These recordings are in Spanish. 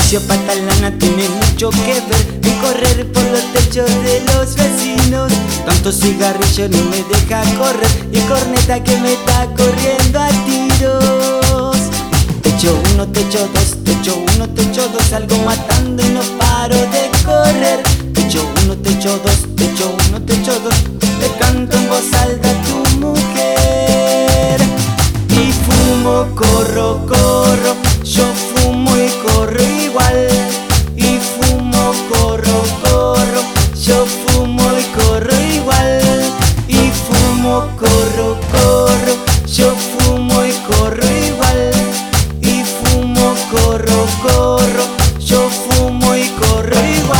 oficio patalana tiene mucho que ver en correr por los techos de los vecinos. Tanto cigarrillo no me deja correr y corneta que me está corriendo a tiros. Techo 1, techo 2, techo 1, techo 2, salgo matando y no paro de correr. Techo 1, techo 2, techo 1, techo 2, le canto en voz alta a tu mujer. Y fumo, corro, corro, yo fumo y corro igual. Y fumo, corro, corro, yo fumo y corro igual. Y fumo, corro, corro, yo fumo y corro igual. Y fumo, corro, corro, yo fumo y corro igual.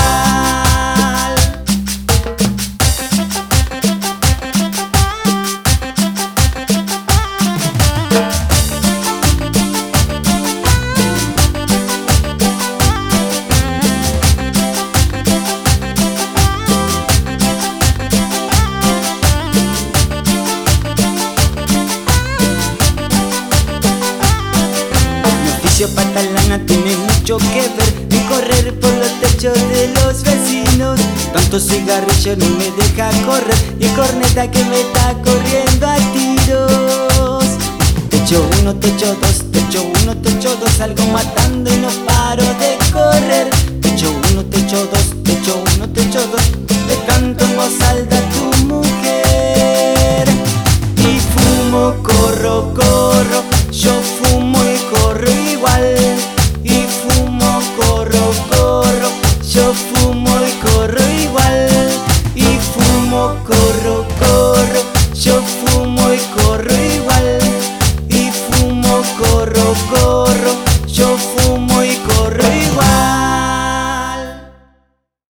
Patalana tiene mucho que ver en correr por los techos de los vecinos. Tanto cigarrillo no me deja correr y corneta que me está corriendo a tiros. Techo 1, techo 2, techo 1, techo 2, salgo matando y no paro de correr. Techo 1, techo 2, techo 1, techo 2, le canto en voz alta a tu mujer. Y fumo, corro, corro, yo fumo y corro igual. Y fumo, corro, corro, yo fumo y corro igual. Y fumo, corro, corro, yo fumo y corro igual. Y fumo, corro, corro,